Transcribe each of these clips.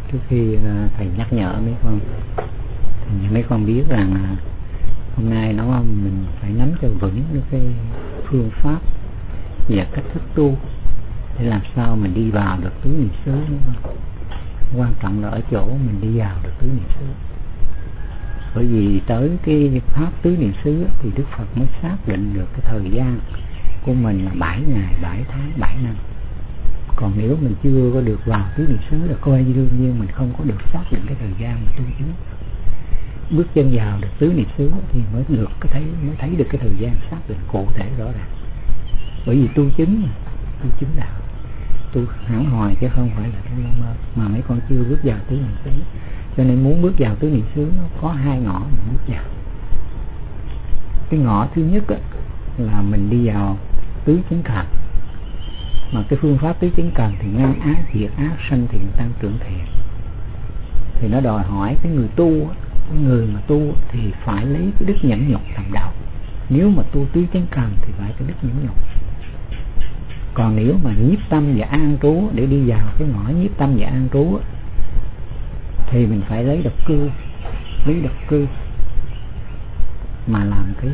Trước khi thầy nhắc nhở mấy con thì mấy con biết rằng hôm nay nó mình phải nắm cho vững cái phương pháp và cách thức tu để làm sao mình đi vào được tứ niệm xứ. Quan trọng là ở chỗ mình đi vào được tứ niệm xứ. Bởi vì tới cái pháp tứ niệm xứ thì Đức Phật mới xác định được cái thời gian của mình là 7 ngày, 7 tháng, 7 năm. Còn nếu mình chưa có được vào tứ niệm xứ là coi như đương nhiên mình không có được xác định cái thời gian mà tu chứng. Bước chân vào được tứ niệm xứ thì mới thấy được cái thời gian xác định cụ thể rõ ràng. Bởi vì tu chứng đạo, tu hẳn hoài chứ không phải là tu lâu mơ, mà mấy con chưa bước vào tứ niệm xứ. Cho nên muốn bước vào tứ niệm xứ nó có 2 ngõ mình bước vào. Cái ngõ thứ nhất là mình đi vào tứ chánh cần. Mà cái phương pháp tứ chánh cần thì ngăn ác diệt ác, sanh thiện tăng trưởng thiện. Thì nó đòi hỏi cái người tu, cái người mà tu thì phải lấy cái đức nhẫn nhục làm đầu. Nếu mà tu tứ chánh cần thì phải cái đức nhẫn nhục. Còn nếu mà nhiếp tâm và an trú để đi vào cái ngõ nhiếp tâm và an trú thì mình phải lấy độc cư mà làm cái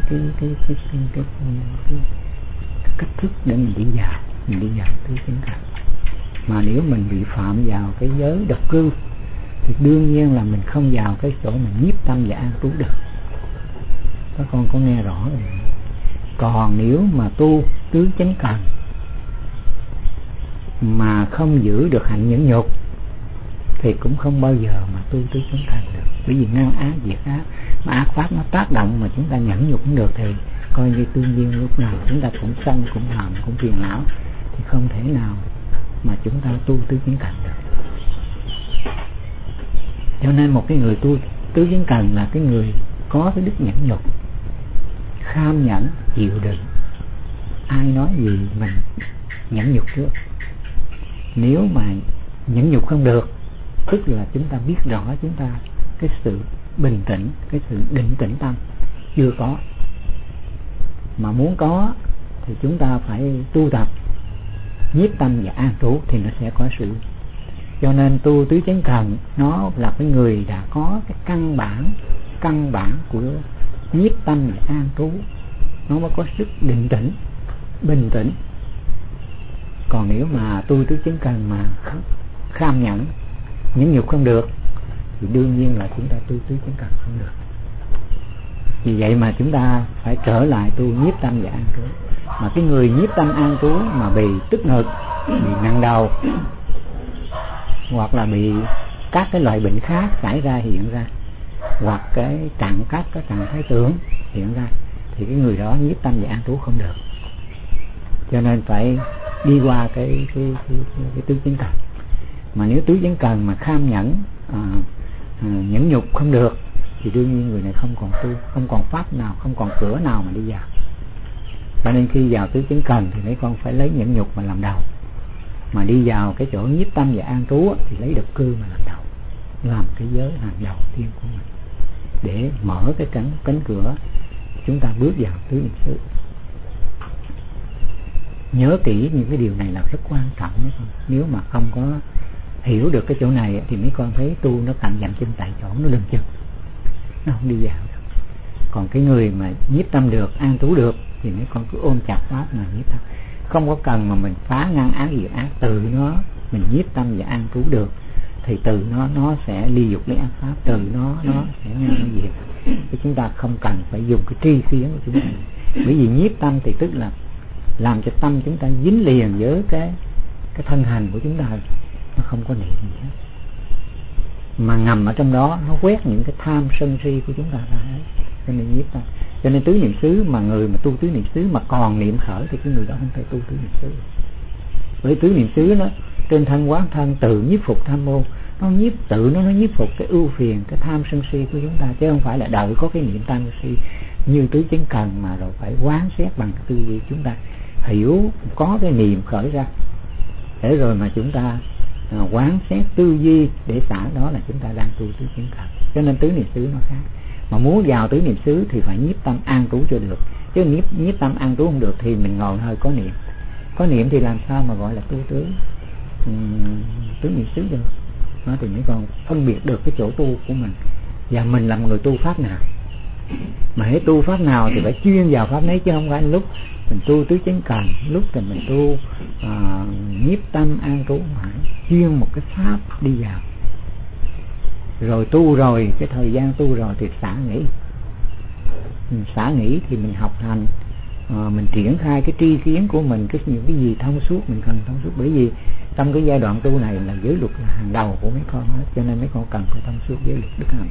cách thức để mình đi vào tứ chánh cần. Mà nếu mình bị phạm vào cái giới độc cư thì đương nhiên là mình không vào cái chỗ mình nhiếp tâm và an trú được. Các con có nghe rõ rồi. Còn nếu mà tu tứ chánh cần mà không giữ được hạnh nhẫn nhục thì cũng không bao giờ mà tu tứ chánh cần được. Bởi vì ngăn ác diệt ác, mà ác pháp nó tác động mà chúng ta nhẫn nhục cũng được thì coi như tự nhiên lúc nào chúng ta cũng sân, cũng hờn, cũng phiền não, thì không thể nào mà chúng ta tu tứ chánh cần được. Cho nên một cái người tu tứ chánh cần là cái người có cái đức nhẫn nhục, kham nhẫn, chịu đựng. Ai nói gì mình nhẫn nhục trước. Nếu mà nhẫn nhục không được, tức là chúng ta biết rõ chúng ta cái sự bình tĩnh, cái sự định tĩnh tâm chưa có. Mà muốn có thì chúng ta phải tu tập nhiếp tâm và an trú thì nó sẽ có sự. Cho nên tu tứ chánh cần nó là cái người đã có cái căn bản của nhiếp tâm và an trú, nó mới có sức định tĩnh, bình tĩnh. Còn nếu mà tu tứ chánh cần mà kham nhẫn, nhẫn nhục không được thì đương nhiên là chúng ta tu tứ chánh cần không được. Vì vậy mà chúng ta phải trở lại tu nhiếp tâm và an trú. Mà cái người nhiếp tâm an trú mà bị tức ngực, bị nặng đầu, hoặc là bị các cái loại bệnh khác xảy ra hiện ra, hoặc cái trạng thái tưởng hiện ra, thì cái người đó nhiếp tâm và an trú không được. Cho nên phải đi qua cái tứ chánh cần. Mà nếu tứ chánh cần mà kham nhẫn, nhẫn nhục không được thì đương nhiên người này không còn tu, không còn pháp nào, không còn cửa nào mà đi vào. Cho nên khi vào tứ chánh cần thì mấy con phải lấy nhẫn nhục mà làm đầu. Mà đi vào cái chỗ nhiếp tâm và an trú thì lấy độc cư mà làm đầu, làm cái giới hàng đầu tiên của mình, để mở cái cánh cửa chúng ta bước vào tứ niệm xứ. Nhớ kỹ những cái điều này là rất quan trọng. Nếu mà không có hiểu được cái chỗ này thì mấy con thấy tu nó tạm dậm chân tại chỗ, nó lưng chừng, nó không đi vào được. Còn cái người mà nhiếp tâm được, an trú được thì mấy con cứ ôm chặt pháp mà nhiếp tâm. Không có cần mà mình phá ngăn ác diệt ác, từ nó mình nhiếp tâm và an trú được thì từ nó sẽ ly dục lấy ác pháp, từ nó sẽ ngăn diệt. Chứ chúng ta không cần phải dùng cái tri kiến của chúng ta. Bởi vì nhiếp tâm thì tức là làm cho tâm chúng ta dính liền với cái thân hành của chúng ta, nó không có niệm gì hết, mà ngầm ở trong đó nó quét những cái tham sân si của chúng ta ra hết. Cho nên nhiếp tâm. Cho nên tứ niệm xứ mà người mà tu tứ niệm xứ mà còn niệm khởi thì cái người đó không thể tu tứ niệm xứ. Bởi tứ niệm xứ nó trên thân quán thân tự nhiếp phục tham mô, nó nhiếp phục cái ưu phiền, cái tham sân si của chúng ta, chứ không phải là đợi có cái niệm tham sân si như tứ chánh cần mà rồi phải quán xét bằng tư duy. Chúng ta hiểu có cái niệm khởi ra để rồi mà chúng ta quán xét tư duy để xả, đó là chúng ta đang tu tứ chánh cần. Cho nên tứ niệm xứ nó khác. Mà muốn vào tứ niệm xứ thì phải nhiếp tâm an trú cho được. Chứ nhiếp tâm an trú không được thì mình ngồi hơi có niệm thì làm sao mà gọi là tu tứ niệm xứ được. nó thì mấy con phân biệt được cái chỗ tu của mình và mình là một người tu pháp nào. Mà hễ tu pháp nào thì phải chuyên vào pháp đấy, chứ không phải lúc mình tu tứ chánh cần, lúc thì mình tu nhiếp tâm an trú, phải chuyên một cái pháp đi vào. Rồi tu rồi, cái thời gian tu rồi thì xả nghỉ. Xả nghỉ thì mình học hành, mình triển khai cái tri kiến của mình, những cái gì thông suốt mình cần thông suốt. Bởi vì trong cái giai đoạn tu này là giới luật là hàng đầu của mấy con hết, cho nên mấy con cần phải thông suốt giới luật đức hạnh.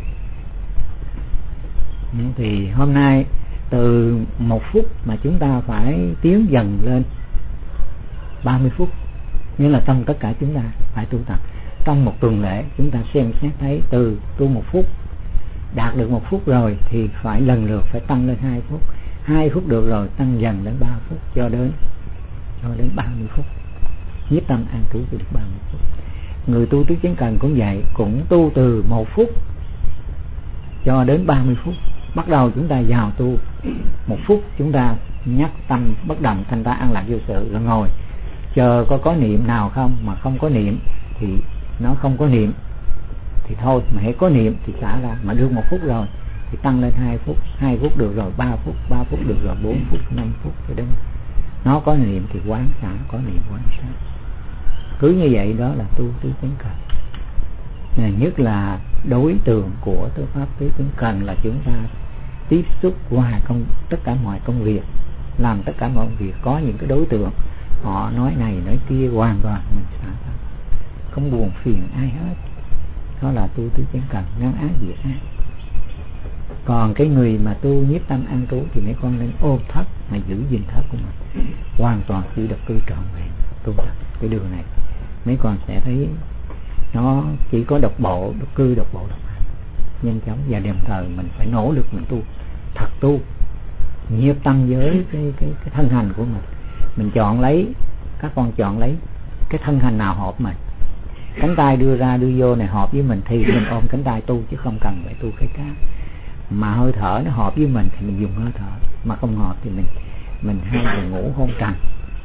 Thì hôm nay từ 1 phút mà chúng ta phải tiến dần lên 30 phút, nghĩa là trong tất cả chúng ta phải tu tập. Trong một tuần lễ chúng ta xem xét thấy từ tu 1 phút, đạt được 1 phút rồi thì phải lần lượt phải tăng lên 2 phút, 2 phút được rồi tăng dần đến 3 phút cho đến 30 phút. Nhiếp tâm an trú được 30 phút. Người tu tứ chánh cần cũng vậy, cũng tu từ 1 phút cho đến 30 phút. Bắt đầu chúng ta vào tu 1 phút, chúng ta nhắc tâm bất động thanh ta an lạc vô sự, rồi ngồi chờ có niệm nào không. Mà không có niệm thì nó không có niệm thì thôi, mà hãy có niệm thì xả ra. Mà được 1 phút rồi thì tăng lên 2 phút, 2 phút được rồi 3 phút, 3 phút được rồi 4 phút, 5 phút cho đến nó có niệm thì quán xả, có niệm quán xả. Cứ như vậy đó là tu tứ chánh cần. Nhất là đối tượng của tư pháp tứ chánh cần là chúng ta tiếp xúc qua tất cả mọi công việc, làm tất cả mọi việc có những cái đối tượng họ nói này nói kia, hoàn toàn mình xả ra, không buồn phiền ai hết. Đó là tu tứ chánh cần, ngăn ác diệt ác. Còn cái người mà tu nhiếp tâm an trú thì mấy con nên ôm thất mà giữ gìn thất của mình, hoàn toàn giữ được cư trọn vẹn tu tập cái đường này. Mấy con sẽ thấy nó chỉ có độc bộ, độc cư, độc bộ, độc hành nhanh chóng. Và đồng thời mình phải nỗ lực mình tu thật, tu nhiếp tâm với cái thân hành của mình chọn lấy, các con chọn lấy cái thân hành nào hợp mình. Cánh tay đưa ra đưa vô này hợp với mình thì mình ôm cánh tay tu, chứ không cần phải tu cái khác. Mà hơi thở nó hợp với mình thì mình dùng hơi thở, mà không hợp thì mình hay buồn ngủ hôn trầm.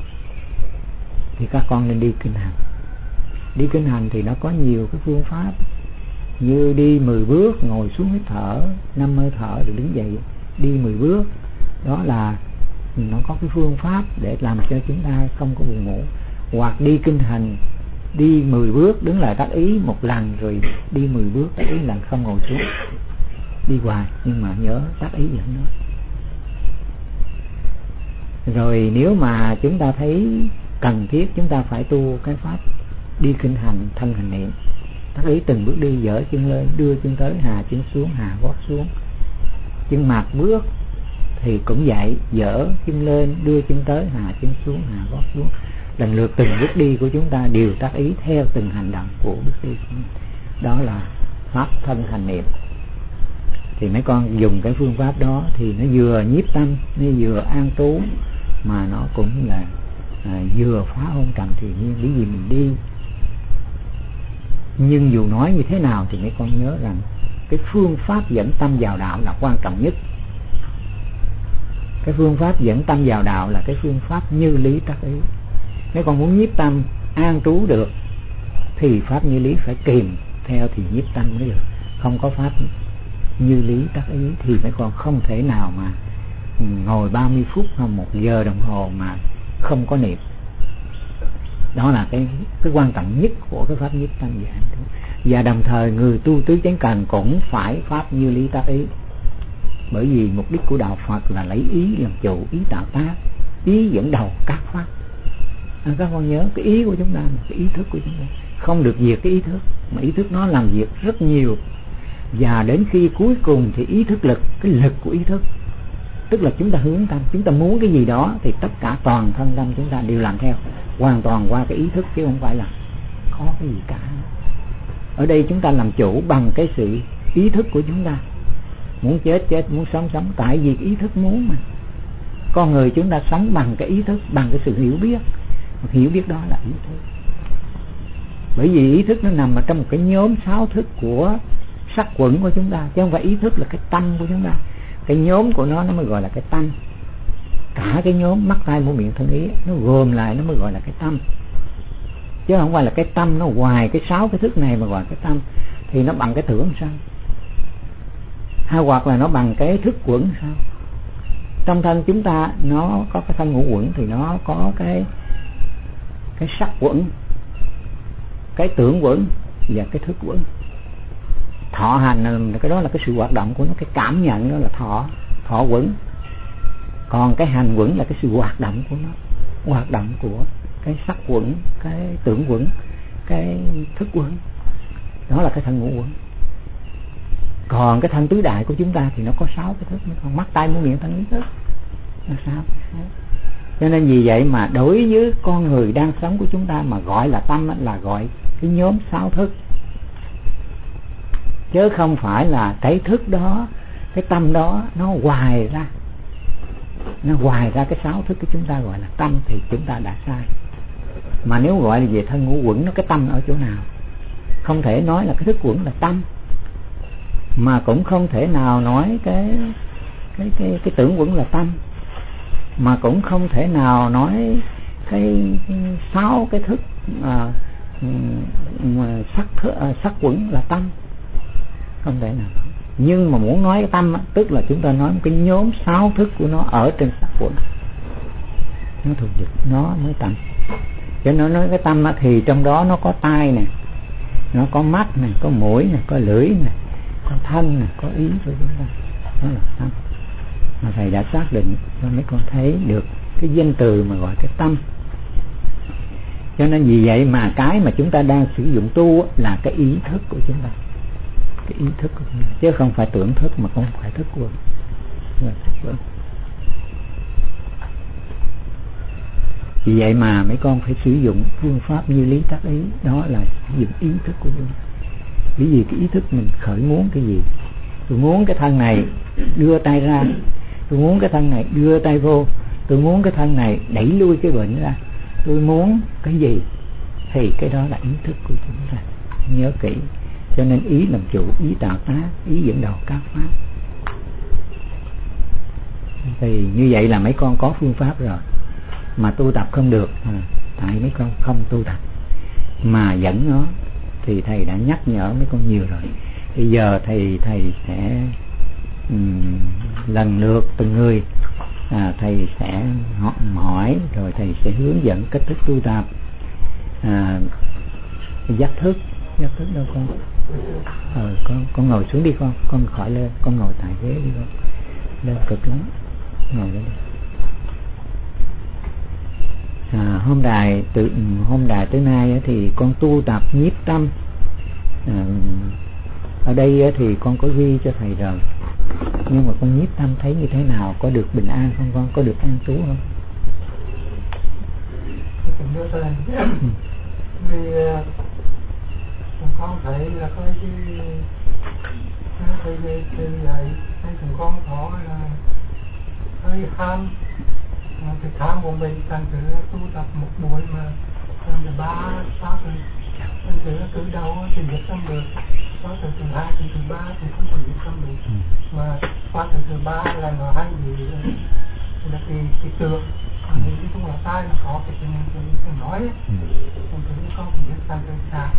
Thì các con nên đi kinh hành. Đi kinh hành thì nó có nhiều cái phương pháp, như đi 10 bước, ngồi xuống hít thở 5 hơi thở rồi đứng dậy đi 10 bước. Đó là nó có cái phương pháp để làm cho chúng ta không có buồn ngủ. Hoặc đi kinh hành, đi 10 bước đứng lại tác ý một lần, rồi đi 10 bước tác ý lần, không ngồi xuống, đi hoài nhưng mà nhớ tác ý dẫn nó. Rồi nếu mà chúng ta thấy cần thiết, chúng ta phải tu cái pháp đi kinh hành thân hành niệm, tác ý từng bước đi, dở chân lên, đưa chân tới, hạ chân xuống, hạ gót xuống. Chân mạt bước thì cũng vậy, dở chân lên, đưa chân tới, hạ chân xuống, hạ gót xuống. Lần lượt từng bước đi của chúng ta đều tác ý theo từng hành động của bước đi. Đó là pháp thân hành niệm. Thì mấy con dùng cái phương pháp đó thì nó vừa nhiếp tâm, nó vừa an trú, mà nó cũng là vừa phá hôn trầm thì nhiên. Bởi vì mình đi, nhưng dù nói như thế nào thì mấy con nhớ rằng cái phương pháp dẫn tâm vào đạo là quan trọng nhất. Cái phương pháp dẫn tâm vào đạo là cái phương pháp như lý tác ý. Nếu con muốn nhiếp tâm an trú được thì pháp như lý phải kèm theo thì nhiếp tâm mới được. Không có pháp như lý tác ý thì mấy con không thể nào mà ngồi 30 phút hoặc 1 giờ đồng hồ mà không có niệm. Đó là cái quan trọng nhất của cái pháp nhiếp tâm và an trú. Và đồng thời người tu tứ chánh cần cũng phải pháp như lý tác ý. Bởi vì mục đích của đạo Phật là lấy ý làm chủ, ý tạo tác, ý dẫn đầu các pháp. Các con nhớ cái ý của chúng ta là cái ý thức của chúng ta, không được diệt cái ý thức, mà ý thức nó làm việc rất nhiều. Và đến khi cuối cùng thì ý thức lực, cái lực của ý thức, tức là chúng ta hướng tâm, chúng ta muốn cái gì đó thì tất cả toàn thân tâm chúng ta đều làm theo, hoàn toàn qua cái ý thức, chứ không phải là có cái gì cả. Ở đây chúng ta làm chủ bằng cái sự ý thức của chúng ta. Muốn chết chết, muốn sống sống, tại vì ý thức muốn mà. Con người chúng ta sống bằng cái ý thức, bằng cái sự hiểu biết. Hiểu biết đó là ý thức. Bởi vì ý thức nó nằm ở trong một cái nhóm 6 thức của sắc quẩn của chúng ta, chứ không phải ý thức là cái tâm của chúng ta. Cái nhóm của nó mới gọi là cái tâm. Cả cái nhóm mắt tai mũi miệng thân ý nó gồm lại nó mới gọi là cái tâm. chứ không phải là cái tâm nó hoài cái 6 cái thức này mà gọi cái tâm. Thì nó bằng cái tưởng sao, hay hoặc là nó bằng cái thức quẩn sao? Trong thân chúng ta nó có cái thân ngũ quẩn, thì nó có cái sắc quẩn, cái tưởng quẩn và cái thức quẩn. Thọ hành cái đó là cái sự hoạt động của nó, cái cảm nhận đó là thọ quẩn. Còn cái hành quẩn là cái sự hoạt động của nó, hoạt động của cái sắc quẩn, cái tưởng quẩn, cái thức quẩn. Đó là cái thân ngũ quẩn. Còn cái thân tứ đại của chúng ta thì nó có 6 cái thức, còn mắt tai mũi miệng thân ý thức nó 6 cái thức. Cho nên vì vậy mà đối với con người đang sống của chúng ta mà gọi là tâm là gọi cái nhóm 6 thức, chứ không phải là cái thức đó, cái tâm đó nó hoài ra cái 6 thức của chúng ta gọi là tâm, thì chúng ta đã sai. Mà nếu gọi là về thân ngũ quẩn, nó cái tâm ở chỗ nào? Không thể nói là cái thức quẩn là tâm, mà cũng không thể nào nói cái tưởng quẩn là tâm, mà cũng không thể nào nói cái 6 cái thức sắc quẩn là tâm, không thể nào. Nhưng mà muốn nói cái tâm tức là chúng ta nói một cái nhóm 6 thức của nó ở trên sắc quẩn, nó thuộc về nó mới tâm. Cho nên nói cái tâm thì trong đó nó có tai nè, nó có mắt nè, có mũi nè, có lưỡi nè, có thân nè, có ý của chúng ta, đó là tâm. Mà thầy đã xác định cho mấy con thấy được cái danh từ mà gọi cái tâm. Cho nên vì vậy mà cái mà chúng ta đang sử dụng tu là cái ý thức của chúng ta, cái ý thức của chúng ta, chứ không phải tưởng thức, mà không phải thức quẩn. Vì vậy mà mấy con phải sử dụng phương pháp như lý tác ý, đó là sử dụng ý thức của chúng ta. Bởi vì cái ý thức mình khởi muốn cái gì. Tôi muốn cái thân này đưa tay ra, tôi muốn cái thân này đưa tay vô, tôi muốn cái thân này đẩy lui cái bệnh ra, tôi muốn cái gì, thì cái đó là ý thức của chúng ta. Nhớ kỹ. Cho nên ý làm chủ, ý tạo tác, ý dẫn đầu các pháp. Thì như vậy là mấy con có phương pháp rồi, mà tu tập không được tại mấy con không tu tập mà dẫn nó, thì thầy đã nhắc nhở mấy con nhiều rồi. Bây giờ thầy sẽ lần lượt từng người thầy sẽ hỏi, rồi thầy sẽ hướng dẫn cách thức tu tập. Giác thức đâu con? Con ngồi xuống đi con khỏi lên, con ngồi tại ghế đi con, lên cực lắm, ngồi lên đi. Hôm đài tới nay thì con tu tập nhiếp tâm. Ở đây thì con có ghi cho thầy rồi, nhưng mà con nhiếp tâm thấy như thế nào, có được bình an không con, có được an trú không? Vì con thấy là có cái vậy hay chúng con có là hơi ham, cái tham của mình thành thử tu tập một buổi mà làm 3-6 tuần, thành thử từ đầu thì biết tâm được, qua từ thứ 2 từ thứ 3 thì không còn biết tâm được, mà qua từ thứ 3 là nó hay bị là cái tượng thì cái chung là tai nó có cái nói ấy. Thành thử con cũng biết thành thử xa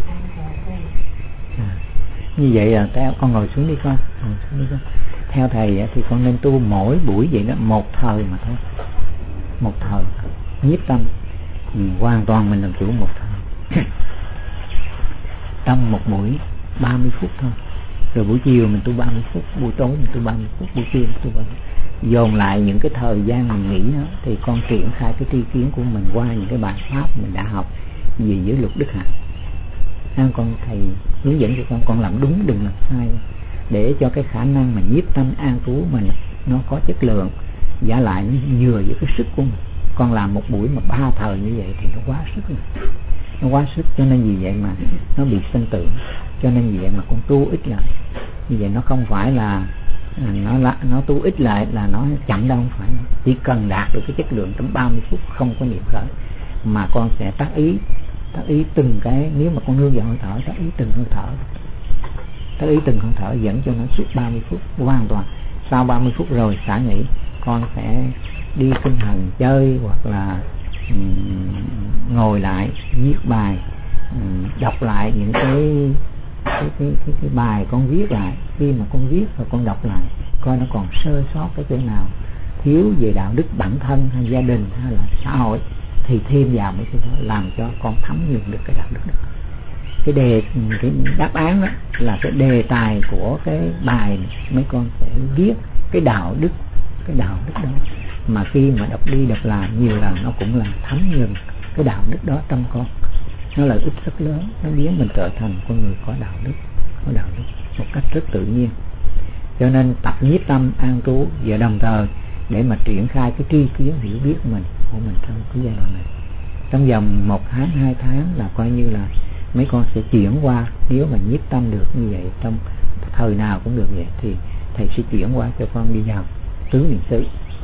như vậy là con ngồi xuống đi con, theo thầy thì con nên tu mỗi buổi vậy đó, một thời mà thôi, một thời nhiếp tâm, hoàn toàn mình làm chủ một thời. Trong một buổi 30 phút thôi, rồi buổi chiều mình tu 30 phút, buổi tối mình tu 30 phút, buổi trưa mình tu 30 phút. Dồn lại những cái thời gian mình nghỉ đó, thì con triển khai cái tri kiến của mình qua những cái bài pháp mình đã học về giới luật đức hạnh. Con thầy hướng dẫn cho con làm đúng đừng làm sai, để cho cái khả năng mà nhiếp tâm an trú mình nó có chất lượng, giả lại nó vừa với cái sức của mình. Con làm một buổi mà 3 thời như vậy thì nó quá sức rồi, nó quá sức. Cho nên vì vậy mà nó bị sân tưởng, cho nên vì vậy mà con tu ít lại. Như vậy nó không phải là nó tu ít lại là nó chậm đâu, không phải. Chỉ cần đạt được cái chất lượng trong 30 phút không có niệm khởi, mà con sẽ tác ý từng cái. Nếu mà con nương vào hơi thở, tác ý từng hơi thở, dẫn cho nó suốt 30 phút hoàn toàn. Sau 30 phút rồi xả nghỉ, con sẽ đi kinh hành chơi, hoặc là ngồi lại viết bài, đọc lại những cái bài con viết lại. Khi mà con viết rồi con đọc lại coi nó còn sơ sót cái chỗ nào thiếu về đạo đức bản thân hay gia đình hay là xã hội thì thêm vào mấy cái đó làm cho con thấm nhuần được cái đạo đức đó. Cái đáp án đó là cái đề tài của cái bài mấy con sẽ viết cái đạo đức đó, mà khi mà đọc đi đọc lại nhiều lần nó cũng là thấm nhuần cái đạo đức đó trong con. Nó lợi ích rất lớn, nó biến mình trở thành con người có đạo đức một cách rất tự nhiên. Cho nên tập nhiếp tâm an trú và đồng thời để mà triển khai cái tri kiến hiểu biết của mình trong cái giai đoạn này. Trong vòng 1 tháng 2 tháng là coi như là mấy con sẽ chuyển qua, nếu mà nhiếp tâm được như vậy trong thời nào cũng được vậy thì thầy sẽ chuyển qua cho con đi vào tứ niệm xứ.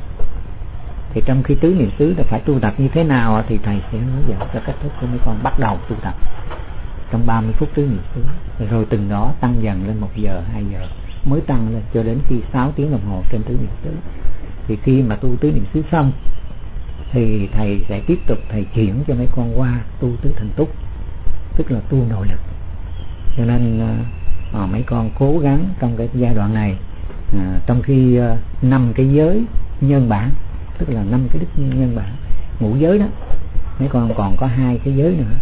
Thì trong khi tứ niệm xứ là phải tu tập như thế nào thì thầy sẽ hướng dẫn cho cách thức của mấy con bắt đầu tu tập trong 30 phút tứ niệm xứ, rồi từng đó tăng dần lên 1 giờ 2 giờ mới tăng lên cho đến khi 6 tiếng đồng hồ trên tứ niệm xứ. Thì khi mà tu tứ niệm xứ xong thì thầy sẽ tiếp tục thầy chuyển cho mấy con qua tu tứ thành túc, tức là tu nội lực. Cho nên mấy con cố gắng trong cái giai đoạn này, trong khi 5 cái giới nhân bản, tức là 5 cái đức nhân bản, ngũ giới đó, mấy con còn có 2 cái giới nữa.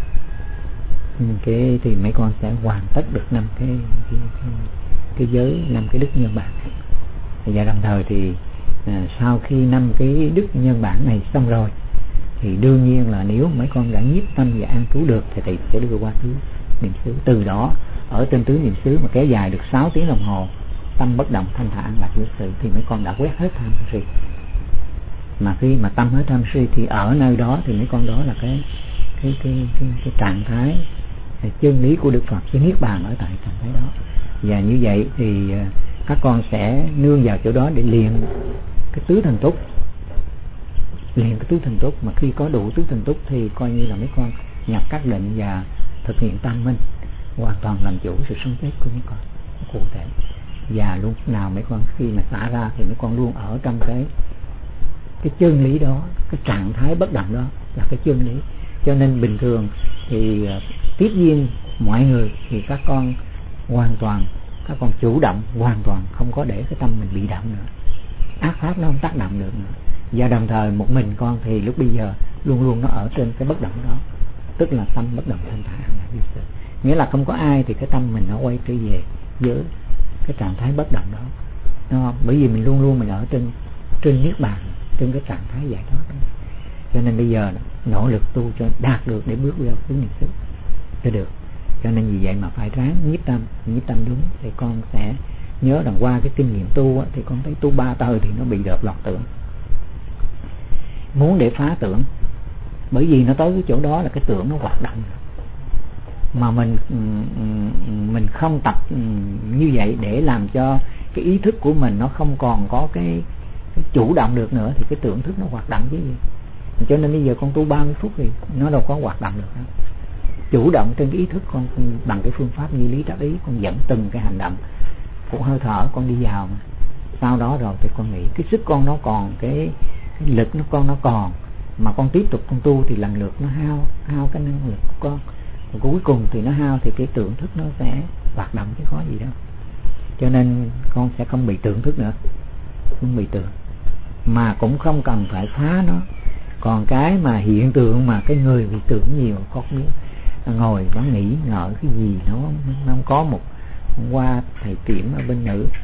Cái thì mấy con sẽ hoàn tất được 5 cái giới, 5 cái đức nhân bản. Và đồng thời thì sau khi 5 cái đức nhân bản này xong rồi thì đương nhiên là nếu mấy con đã nhiếp tâm và an trú được thì thầy sẽ đưa qua tứ niệm xứ. Từ đó ở trên tứ niệm xứ mà kéo dài được 6 tiếng đồng hồ, tâm bất động thanh thản lạc vô sự, thì mấy con đã quét hết tham si. Mà khi mà tâm hết tham si thì ở nơi đó thì mấy con đó là cái trạng thái chân lý của Đức Phật, cái niết bàn ở tại trạng thái đó. Và như vậy thì các con sẽ nương vào chỗ đó để luyện cái tứ thần túc. Mà khi có đủ tứ thần túc thì coi như là mấy con nhập các định và thực hiện tam minh, hoàn toàn làm chủ sự sống chết của mấy con cụ thể. Và lúc nào mấy con khi mà xả ra thì mấy con luôn ở trong cái chân lý đó, cái trạng thái bất động đó là cái chân lý. Cho nên bình thường thì tiếp viên mọi người thì các con hoàn toàn, các con chủ động hoàn toàn, không có để cái tâm mình bị động nữa, ác pháp nó không tác động được nữa. Và đồng thời một mình con thì lúc bây giờ luôn luôn nó ở trên cái bất động đó, tức là tâm bất động thanh thản. Nghĩa là không có ai thì cái tâm mình nó quay trở về với cái trạng thái bất động đó. Bởi vì mình luôn luôn mình ở trên niết bàn, trên cái trạng thái giải thoát đó. Cho nên bây giờ nỗ lực tu cho đạt được để bước vào tứ niệm xứ cho được. Cho nên vì vậy mà phải ráng nhiếp tâm đúng. Thì con sẽ nhớ rằng qua cái kinh nghiệm tu thì con thấy tu 3 thời thì nó bị lọt tưởng. Muốn để phá tưởng, bởi vì nó tới cái chỗ đó là cái tưởng nó hoạt động, mà mình không tập như vậy để làm cho cái ý thức của mình nó không còn có cái chủ động được nữa thì cái tưởng thức nó hoạt động chứ gì. Cho nên bây giờ con tu 30 phút thì nó đâu có hoạt động được nữa. Chủ động trên cái ý thức con bằng cái phương pháp như lý tác ý, con dẫn từng cái hành động của hơi thở con đi vào mà. Sau đó rồi thì con nghĩ cái sức con nó còn, cái lực nó còn, mà con tiếp tục con tu thì lần lượt nó hao cái năng lực của con. Và cuối cùng thì nó hao thì cái tưởng thức nó sẽ hoạt động chứ có gì đâu. Cho nên con sẽ không bị tưởng thức nữa, không bị tưởng, mà cũng không cần phải phá nó. Còn cái mà hiện tượng mà cái người bị tưởng nhiều, có ngồi nó nghĩ ngợi cái gì nó không có. Một hôm qua thầy Tiểm ở bên Nữ,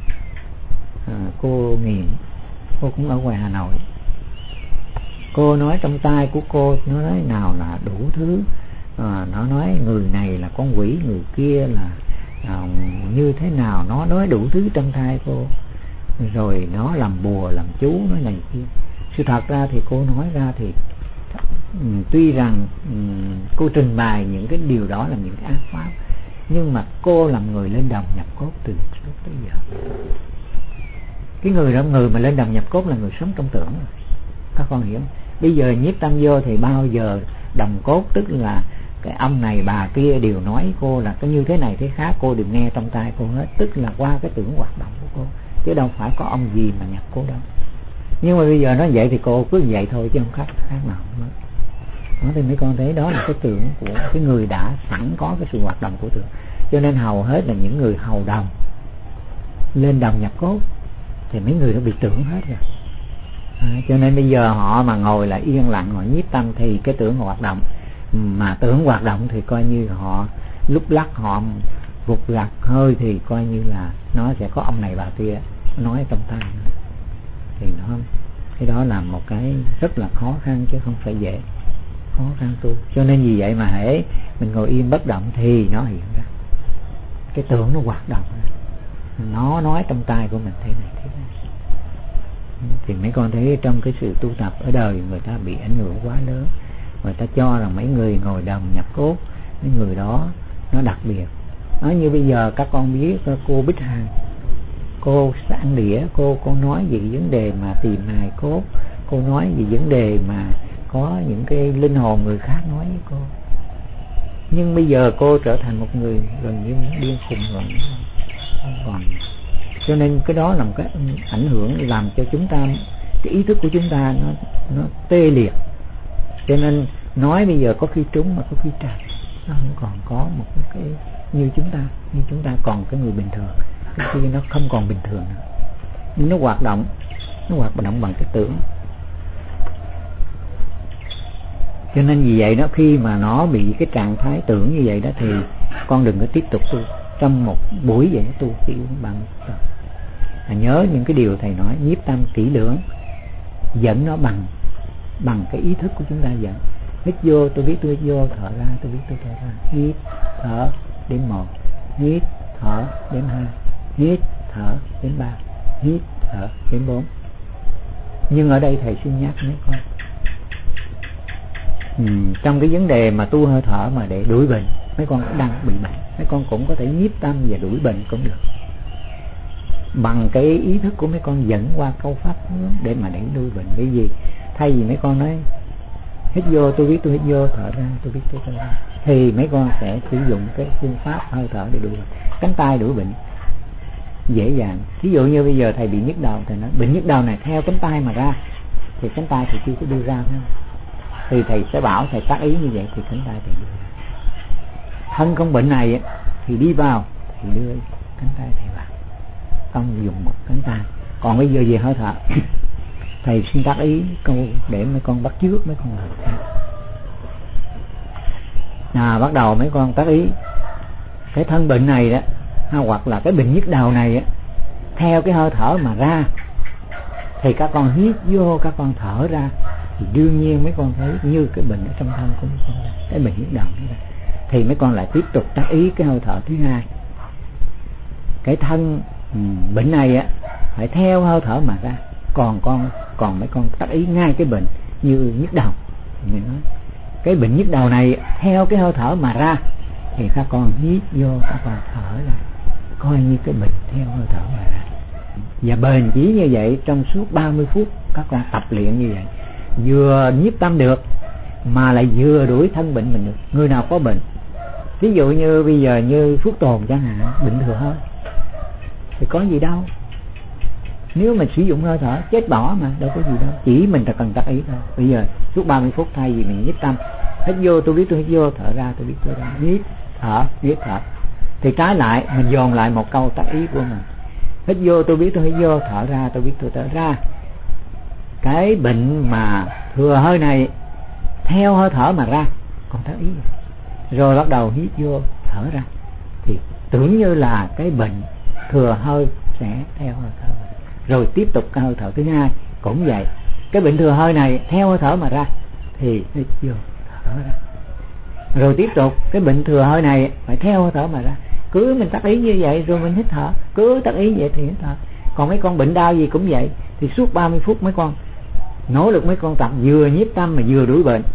cô Nghiện, cô cũng ở ngoài Hà Nội, cô nói trong tai của cô nó nói nào là đủ thứ. Nó nói người này là con quỷ, người kia là như thế nào, nó nói đủ thứ trong tai cô. Rồi nó làm bùa làm chú nói này kia. Sự thật ra thì cô nói ra thì tuy rằng cô trình bày những cái điều đó là những cái ác pháp, nhưng mà cô làm người lên đồng nhập cốt từ trước tới giờ. Cái người đó, người mà lên đồng nhập cốt là người sống trong tưởng rồi. Các con hiểu không? Bây giờ nhiếp tâm vô thì bao giờ đồng cốt, tức là cái ông này bà kia đều nói cô là cái như thế này thế khác, cô đều nghe trong tai cô hết, tức là qua cái tưởng hoạt động của cô, chứ đâu phải có ông gì mà nhập cô đâu. Nhưng mà bây giờ nó vậy thì cô cứ vậy thôi chứ không khác nào nữa. đó, thì mấy con thấy đó là cái tưởng của cái người đã sẵn có cái sự hoạt động của tưởng. Cho nên hầu hết là những người hầu đồng lên đồng nhập cốt thì mấy người đó bị tưởng hết rồi. Cho nên bây giờ họ mà ngồi lại yên lặng, họ nhiếp tâm thì cái tưởng họ hoạt động. Mà tưởng hoạt động thì coi như họ lúc lắc, họ vụt gặt hơi thì coi như là nó sẽ có ông này bà kia nói trong tai. Thì nó cái đó là một cái rất là khó khăn chứ không phải dễ, khó khăn tu. Cho nên vì vậy mà hễ mình ngồi yên bất động thì nó hiện ra cái tưởng nó hoạt động, nó nói trong tai của mình thế này thế này. Thì mấy con thấy trong cái sự tu tập ở đời người ta bị ảnh hưởng quá lớn, người ta cho rằng mấy người ngồi đồng nhập cốt, mấy người đó nó đặc biệt. Như bây giờ các con biết cô Bích Hằng, cô Sản Đĩa, cô nói về vấn đề mà tìm hài cốt, cô nói về vấn đề mà có những cái linh hồn người khác nói với cô. Nhưng bây giờ cô trở thành một người gần như điên khùng rồi, không còn. Cho nên cái đó là một cái ảnh hưởng làm cho chúng ta, cái ý thức của chúng ta nó tê liệt. Cho nên nói bây giờ có khi trúng mà có khi trật, nó không còn có một cái như chúng ta còn cái người bình thường, cái kia nó không còn bình thường nữa. Nó hoạt động bằng cái tưởng. Cho nên vì vậy đó, khi mà nó bị cái trạng thái tưởng như vậy đó thì con đừng có tiếp tục tu trong một buổi vậy, tu kiểu bằng nhớ những cái điều thầy nói, nhiếp tâm kỹ lưỡng, dẫn nó bằng cái ý thức của chúng ta dẫn. Hít vô tôi biết tôi hít vô, thở ra tôi biết tôi thở ra. Hít thở đến 1, hít thở đến 2, hít thở đến 3, hít thở đến 4. Nhưng ở đây thầy xin nhắc mấy con, trong cái vấn đề mà tu hơi thở mà để đuổi bệnh, mấy con đang bị bệnh, mấy con cũng có thể nhiếp tâm và đuổi bệnh cũng được, bằng cái ý thức của mấy con dẫn qua câu pháp để mà đuổi bệnh. Bởi vì thay vì mấy con nói hít vô tôi biết tôi hít vô, thở ra tôi biết tôi thở ra, thì mấy con sẽ sử dụng cái phương pháp hơi thở để đuổi bệnh. Cánh tay đuổi bệnh dễ dàng. Ví dụ như bây giờ thầy bị nhức đầu, thầy nói bệnh nhức đầu này theo cánh tay mà ra, thì cánh tay thầy chưa có đưa ra nữa. Thì thầy sẽ bảo thầy tác ý như vậy thì cánh tay thầy đưa ra. Thân con bệnh này thì đi vào thì đưa cánh tay thầy vào, không dùng một cánh tay. Còn bây giờ về hơi thở thầy xin tác ý câu để mấy con bắt chước mấy con làm. Bắt đầu mấy con tác ý cái thân bệnh này đó, hoặc là cái bệnh nhức đầu này á, theo cái hơi thở mà ra, thì các con hít vô các con thở ra, thì đương nhiên mấy con thấy như cái bệnh ở trong thân của mấy con, cái bệnh nhức đầu đó. Thì mấy con lại tiếp tục tác ý cái hơi thở thứ hai. Cái thân bệnh này á phải theo hơi thở mà ra, còn mấy con tác ý ngay cái bệnh như nhức đầu. Cái bệnh nhức đầu này theo cái hơi thở mà ra, thì các con hít vô các con thở ra, coi như cái bệnh theo hơi thở mà ra. Và bền chí như vậy trong suốt 30 phút các con tập luyện như vậy, vừa nhiếp tâm được mà lại vừa đuổi thân bệnh mình được. Người nào có bệnh, ví dụ như bây giờ như Phước Tồn chẳng hạn, bệnh thừa hơi thì có gì đâu, nếu mà sử dụng hơi thở chết bỏ mà, đâu có gì đâu, chỉ mình ta cần tác ý thôi. Bây giờ suốt 30 phút thay vì mình nhiếp tâm hít vô tôi biết tôi hít vô, thở ra tôi biết tôi ra, hít thở, thì trái lại mình dồn lại một câu tác ý của mình, hít vô tôi biết tôi hít vô, thở ra tôi biết tôi thở ra. Cái bệnh mà thừa hơi này theo hơi thở mà ra, còn tác ý rồi bắt đầu hít vô thở ra, thì tưởng như là cái bệnh thừa hơi sẽ theo hơi thở. Rồi tiếp tục cái hơi thở thứ hai cũng vậy, cái bệnh thừa hơi này theo hơi thở mà ra thì hít vô thở ra, rồi tiếp tục cái bệnh thừa hơi này phải theo hơi thở mà ra. Cứ mình tác ý như vậy rồi mình hít thở, cứ tác ý vậy thì hít thở. Còn mấy con bệnh đau gì cũng vậy, thì suốt 30 phút mấy con nỗ lực, mấy con tập vừa nhiếp tâm mà vừa đuổi bệnh.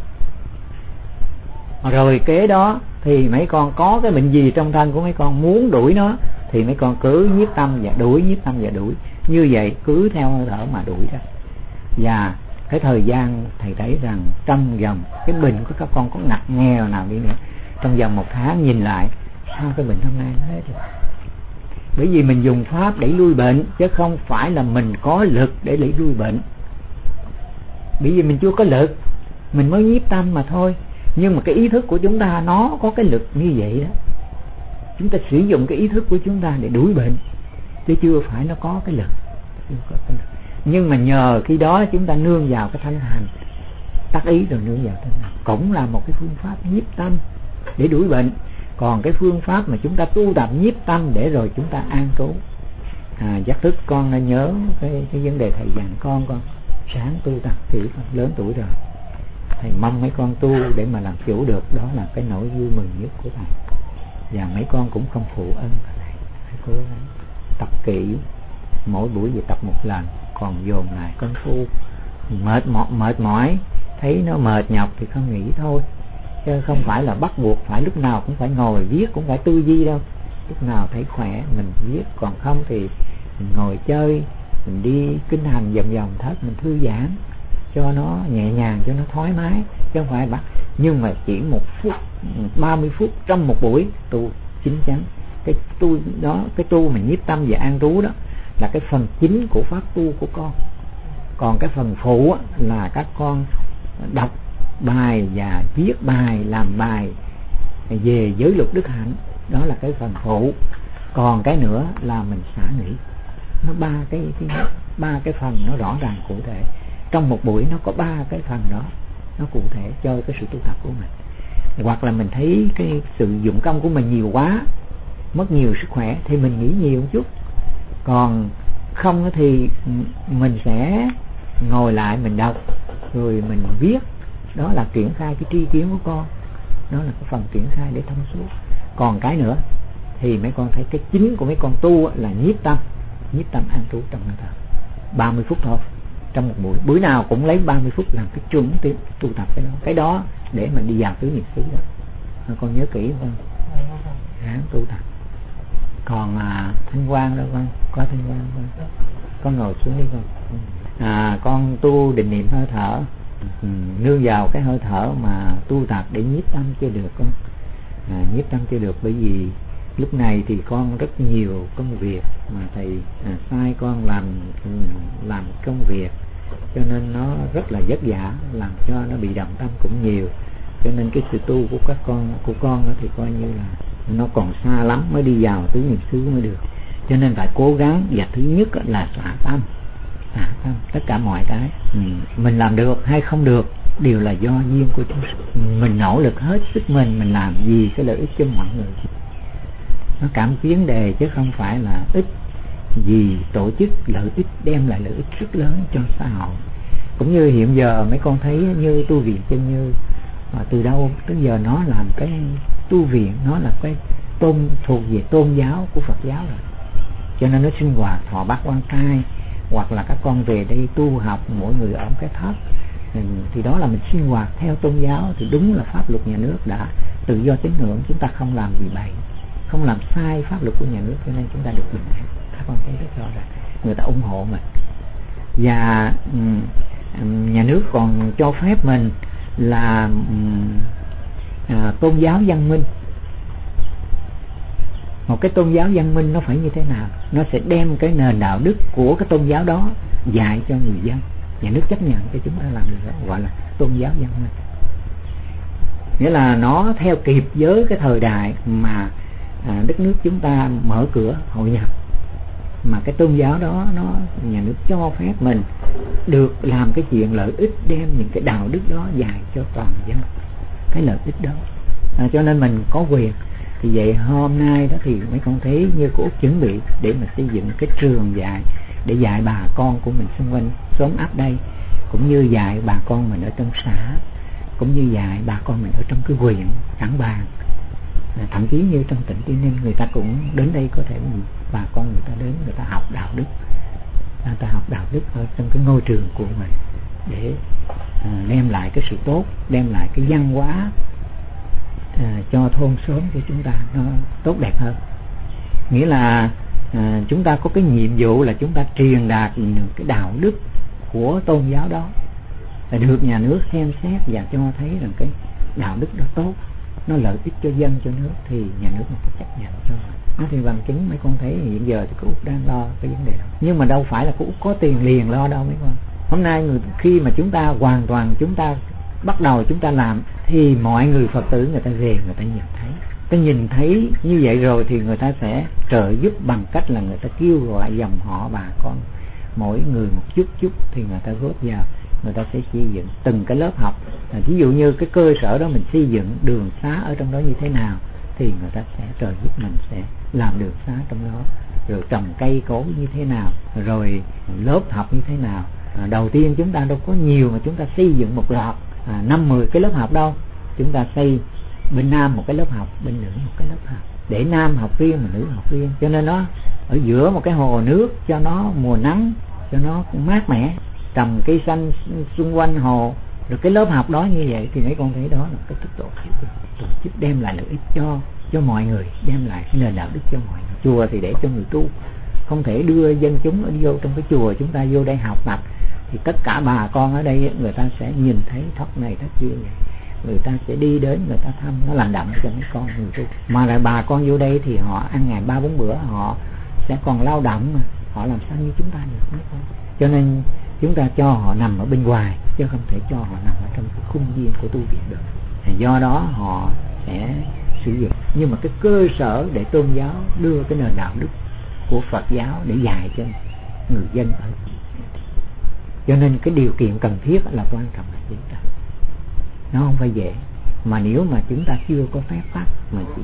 Rồi kế đó thì mấy con có cái bệnh gì trong thân của mấy con muốn đuổi nó, thì mấy con cứ nhiếp tâm và đuổi, nhiếp tâm và đuổi, như vậy cứ theo hơi thở mà đuổi ra. Và cái thời gian thầy thấy rằng trong vòng cái bệnh của các con có ngặt nghèo nào đi nữa, trong vòng 1 tháng nhìn lại cái bệnh hôm nay nó hết rồi. Bởi vì mình dùng pháp để lui bệnh, chứ không phải là mình có lực để lui bệnh. Bởi vì mình chưa có lực, mình mới nhiếp tâm mà thôi. Nhưng mà cái ý thức của chúng ta nó có cái lực như vậy đó, chúng ta sử dụng cái ý thức của chúng ta để đuổi bệnh, chứ chưa phải nó có cái lực. Nhưng mà nhờ khi đó chúng ta nương vào cái thanh hành tác ý, rồi nương vào thanh hành cũng là một cái phương pháp nhiếp tâm để đuổi bệnh. Còn cái phương pháp mà chúng ta tu tập nhiếp tâm để rồi chúng ta an trú. Giác thức con nên nhớ cái vấn đề thầy dặn con sáng tu tập thì con lớn tuổi rồi, thầy mong mấy con tu để mà làm chủ được, đó là cái nỗi vui mừng nhất của thầy. Và mấy con cũng không phụ ơn thầy, phải cố gắng tập kỹ, mỗi buổi về tập một lần, còn dồn lại công phu. Mệt mỏi thấy nó mệt nhọc thì không nghỉ thôi, chứ không phải là bắt buộc phải lúc nào cũng phải ngồi viết, cũng phải tư duy đâu. Lúc nào thấy khỏe mình viết, còn không thì mình ngồi chơi, mình đi kinh hành vòng vòng thất, mình thư giãn cho nó nhẹ nhàng, cho nó thoải mái, chứ không phải bắt. Nhưng mà chỉ 1 phút, 30 phút trong một buổi tu chính chắn. Cái tu đó, cái tu mà nhiếp tâm và an trú đó là cái phần chính của pháp tu của con. Còn cái phần phụ là các con đọc bài và viết bài, làm bài về giới luật đức hạnh, đó là cái phần phụ. Còn cái nữa là mình xả nghỉ. Nó ba cái phần nó rõ ràng cụ thể. Trong một buổi nó có 3 cái phần đó, nó cụ thể cho cái sự tu tập của mình. Hoặc là mình thấy cái sự dụng công của mình nhiều quá, mất nhiều sức khỏe thì mình nghỉ nhiều một chút. Còn không thì mình sẽ ngồi lại, mình đọc rồi mình viết. Đó là triển khai cái tri kiến của con, đó là cái phần triển khai để thông suốt. Còn cái nữa thì mấy con thấy cái chính của mấy con tu là nhiếp tâm an trú trong hơi thở 30 phút thôi trong một buổi nào cũng lấy 30 phút làm cái chuẩn tu tập cái đó để mình đi vào tứ niệm xứ đó. Con nhớ kỹ không? Tu tập. Còn Thanh Quang đâu con? Có Thanh Quang không? Con ngồi xuống đi con. Con tu định niệm hơi thở, nương vào cái hơi thở mà tu tập để nhiếp tâm chưa được con. Nhiếp tâm chưa được bởi vì lúc này thì con rất nhiều công việc mà thầy sai con làm công việc, cho nên nó rất là vất vả, làm cho nó bị động tâm cũng nhiều. Cho nên cái sự tu của các con thì coi như là nó còn xa lắm mới đi vào tứ niệm xứ mới được. Cho nên phải cố gắng. Và thứ nhất là xả tâm tất cả mọi cái. Mình làm được hay không được đều là do duyên của chúng. Mình nỗ lực hết sức mình làm vì cái lợi ích cho mọi người. Nó cảm vấn đề chứ không phải là ích vì tổ chức, lợi ích đem lại lợi ích rất lớn cho xã hội. Cũng như hiện giờ mấy con thấy như tu viện Chân Như, từ đâu tới giờ nó làm cái tu viện, nó là cái thuộc về tôn giáo của Phật giáo rồi. Cho nên nó sinh hoạt thọ bát quan trai, hoặc là các con về đây tu học, mỗi người ở cái thất, thì đó là mình sinh hoạt theo tôn giáo. Thì đúng là pháp luật nhà nước đã tự do tín ngưỡng, chúng ta không làm gì bậy, không làm sai pháp luật của nhà nước, cho nên chúng ta được bình an. Các con thấy rất rõ ràng, người ta ủng hộ mình. Và nhà nước còn cho phép mình là tôn giáo văn minh. Một cái tôn giáo văn minh nó phải như thế nào? Nó sẽ đem cái nền đạo đức của cái tôn giáo đó dạy cho người dân. Nhà nước chấp nhận cho chúng ta làm được, gọi là tôn giáo văn minh. Nghĩa là nó theo kịp với cái thời đại mà đất nước chúng ta mở cửa hội nhập, mà cái tôn giáo đó nhà nước cho phép mình được làm cái chuyện lợi ích, đem những cái đạo đức đó dạy cho toàn dân, cái lợi ích đó. Cho nên mình có quyền. Thì vậy hôm nay đó thì mấy con thấy như cô Út chuẩn bị để mà xây dựng cái trường dạy, để dạy bà con của mình xung quanh xóm ấp đây, cũng như dạy bà con mình ở trong xã, cũng như dạy bà con mình ở trong cái huyện Trảng Bàng, thậm chí như trong tỉnh Tây Ninh, người ta cũng đến đây, có thể bà con người ta đến, người ta học đạo đức, ở trong cái ngôi trường của mình, để đem lại cái sự tốt, đem lại cái văn hóa cho thôn xóm của chúng ta nó tốt đẹp hơn. Nghĩa là chúng ta có cái nhiệm vụ là chúng ta truyền đạt những cái đạo đức của tôn giáo đó, là được nhà nước xem xét và cho thấy rằng cái đạo đức đó tốt, nó lợi ích cho dân cho nước, thì nhà nước nó phải chấp nhận cho. Nó thì bằng chứng mấy con thấy hiện giờ thì cô Út đang lo cái vấn đề đó, nhưng mà đâu phải là cô Út có tiền liền lo đâu mấy con. Hôm nay khi mà chúng ta hoàn toàn chúng ta bắt đầu chúng ta làm thì mọi người Phật tử người ta về người ta nhìn thấy. Ta nhìn thấy như vậy rồi thì người ta sẽ trợ giúp bằng cách là người ta kêu gọi dòng họ bà con mỗi người một chút chút, thì người ta góp vào, người ta sẽ xây dựng từng cái lớp học. Ví dụ như cái cơ sở đó mình xây dựng đường xá ở trong đó như thế nào thì người ta sẽ trợ giúp mình sẽ làm đường xá trong đó, rồi trồng cây cối như thế nào, rồi lớp học như thế nào. Đầu tiên chúng ta đâu có nhiều mà chúng ta xây dựng một loạt 5-10 cái lớp học đâu. Chúng ta xây bên nam một cái lớp học, bên nữ một cái lớp học, để nam học riêng mà nữ học riêng, cho nên nó ở giữa một cái hồ nước cho nó mùa nắng cho nó cũng mát mẻ, trồng cây xanh xung quanh hồ. Rồi cái lớp học đó như vậy thì mấy con thấy đó là cái tổ chức đem lại lợi ích cho mọi người, đem lại cái nền đạo đức cho mọi người. Chùa thì để cho người tu, không thể đưa dân chúng ở vô trong cái chùa chúng ta vô đây học tập thì tất cả bà con ở đây người ta sẽ nhìn thấy thóc này thóc kia này, người ta sẽ đi đến người ta thăm, nó lành đậm cho mấy con người tu. Mà lại bà con vô đây thì họ ăn ngày 3-4 bữa, họ sẽ còn lao động mà, họ làm sao như chúng ta được mấy con. Cho nên chúng ta cho họ nằm ở bên ngoài chứ không thể cho họ nằm ở trong cái khung viên của tu viện được. Thì do đó họ sẽ sử dụng, nhưng mà cái cơ sở để tôn giáo đưa cái nền đạo đức của Phật giáo để dạy cho người dân ở. Cho nên cái điều kiện cần thiết là quan trọng là giấy tờ. Nó không phải dễ, mà nếu mà chúng ta chưa có phép pháp mà chỉ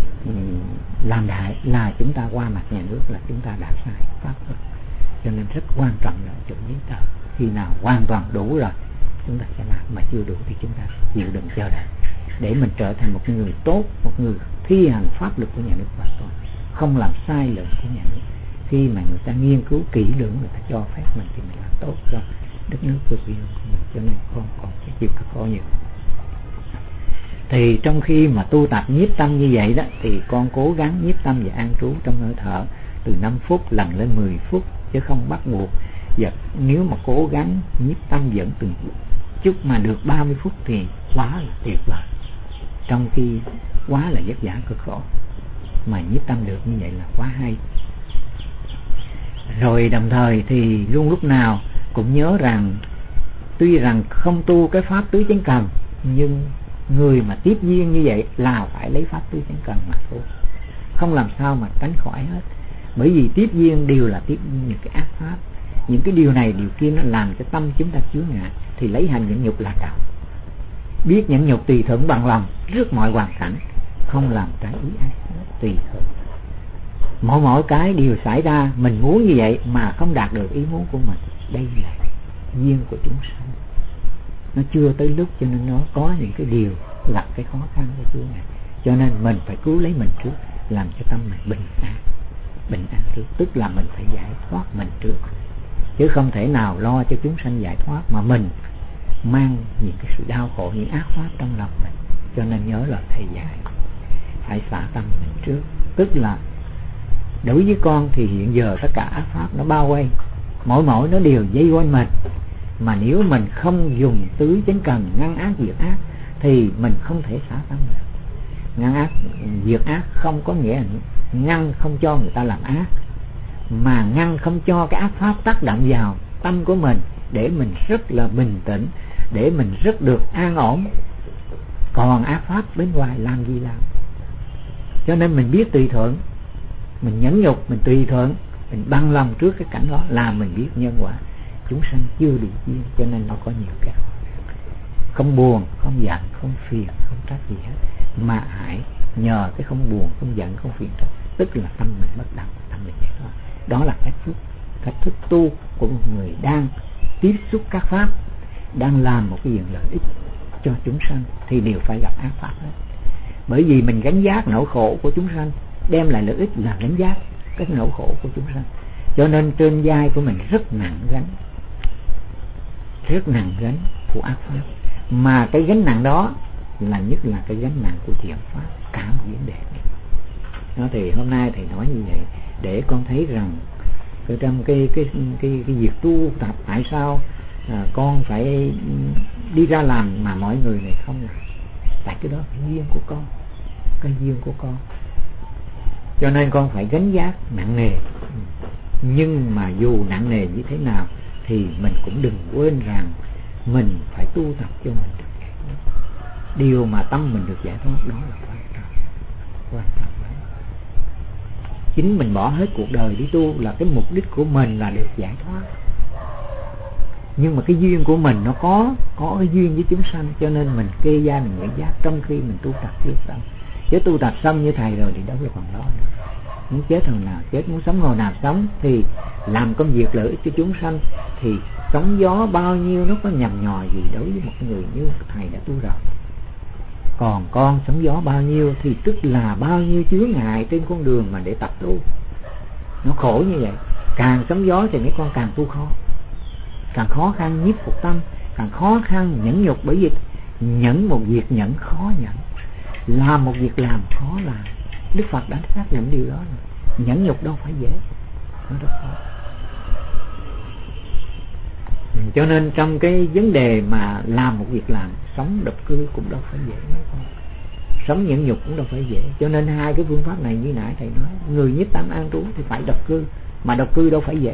làm đại là chúng ta qua mặt nhà nước là chúng ta đã sai pháp rồi. Cho nên rất quan trọng là chỗ giấy tờ. Khi nào hoàn toàn đủ rồi chúng ta sẽ làm, mà chưa đủ thì chúng ta chịu đựng chờ đợi để mình trở thành một người tốt, một người thi hành pháp luật của nhà nước hoàn toàn, không làm sai lệnh của nhà nước. Khi mà người ta nghiên cứu kỹ lưỡng, người ta cho phép mình thì mình làm tốt cho đất nước của mình. Cho nên không còn cái chịu cực khổ nhiều. Thì trong khi mà tu tập nhiếp tâm như vậy đó, thì con cố gắng nhiếp tâm và an trú trong hơi thở từ 5 phút lần lên 10 phút, chứ không bắt buộc. Và nếu mà cố gắng nhiếp tâm dẫn từng chút mà được 30 phút thì quá là tuyệt vời, trong khi quá là vất vả cực khổ. Mà nhiếp tâm được như vậy là quá hay. Rồi đồng thời thì luôn lúc nào cũng nhớ rằng tuy rằng không tu cái pháp tứ chánh cần, nhưng người mà tiếp duyên như vậy là phải lấy pháp tứ chánh cần mà tu, không làm sao mà tránh khỏi hết. Bởi vì tiếp duyên đều là tiếp những cái ác pháp, những cái điều này điều kia nó làm cho tâm chúng ta chướng ngại, thì lấy hành nhẫn nhục là đạo. Biết nhẫn nhục tùy thuận bằng lòng trước mọi hoàn cảnh, không làm trái ý ai, tùy thuận. Mỗi cái điều xảy ra mình muốn như vậy mà không đạt được ý muốn của mình, đây là duyên của chúng sanh, nó chưa tới lúc, cho nên nó có những cái điều gặp cái khó khăn của Chúa này. Cho nên mình phải cứu lấy mình trước, làm cho tâm mình bình an trước, tức là mình phải giải thoát mình trước, chứ không thể nào lo cho chúng sanh giải thoát mà mình mang những cái sự đau khổ, những ác pháp trong lòng mình. Cho nên nhớ lời thầy dạy, hãy xả tâm mình trước. Tức là đối với con thì hiện giờ tất cả ác pháp nó bao quanh, mỗi nó đều dây quanh mình. Mà nếu mình không dùng tứ chánh cần ngăn ác diệt ác thì mình không thể xả tâm được. Ngăn ác diệt ác không có nghĩa là ngăn không cho người ta làm ác, mà ngăn không cho cái ác pháp tác động vào tâm của mình, để mình rất là bình tĩnh, để mình rất được an ổn. Còn ác pháp bên ngoài làm gì làm. Cho nên mình biết tùy thuận, mình nhẫn nhục, mình tùy thuận, mình bằng lòng trước cái cảnh đó là mình biết nhân quả. Chúng sanh chưa đủ duyên, cho nên nó có nhiều cái không buồn, không giận, không phiền, không trách gì hết, mà hãy nhờ cái không buồn, không giận, không phiền trách, tức là tâm mình bất động, tâm mình giải thoát. Đó là cách thức tu của một người đang tiếp xúc các pháp, đang làm một cái việc lợi ích cho chúng sanh thì đều phải gặp ác pháp hết. Bởi vì mình gánh vác nỗi khổ của chúng sanh, đem lại lợi ích là gánh vác cái nỗi khổ của chúng sanh. Cho nên trên vai của mình rất nặng gánh của ác pháp. Mà cái gánh nặng đó là nhất là cái gánh nặng của thiện pháp, cả một vấn đề này. Đó, thì hôm nay thầy nói như vậy để con thấy rằng trong cái việc tu tập, tại sao con phải đi ra làm mà mọi người này không làm. Tại cái đó là duyên của con, cái duyên của con. Cho nên con phải gánh vác nặng nề. Nhưng mà dù nặng nề như thế nào thì mình cũng đừng quên rằng mình phải tu tập cho mình được. điều mà tâm mình được giải thoát đó là quan trọng lắm. Chính mình bỏ hết cuộc đời đi tu là cái mục đích của mình là được giải thoát. Nhưng mà cái duyên của mình nó có cái duyên với chúng sanh, cho nên mình kê gia mình nhận giác trong khi mình tu tập chưa xong. Chứ tu tập xong như thầy rồi thì đâu có còn đó nữa. Muốn chết hồi nào chết, muốn sống hồi nào sống, thì làm công việc lợi ích cho chúng sanh thì sóng gió bao nhiêu nó có nhằm nhò gì đối với một người như thầy đã tu rồi. Còn con sóng gió bao nhiêu thì tức là bao nhiêu chướng ngại trên con đường mà để tập tu. Nó khổ như vậy. Càng sóng gió thì mấy con càng tu khó, càng khó khăn nhiếp phục tâm, càng khó khăn nhẫn nhục. Bởi vì nhẫn một việc nhẫn khó nhẫn, làm một việc làm khó làm. Đức Phật đã xác định điều đó. Nhẫn nhục đâu phải dễ, nó rất khó. Cho nên trong cái vấn đề mà làm một việc làm, sống độc cư cũng đâu phải dễ mấy con. Sống nhẫn nhục cũng đâu phải dễ. Cho nên hai cái phương pháp này như nãy thầy nói, người nhiếp tâm an trú thì phải độc cư, mà độc cư đâu phải dễ.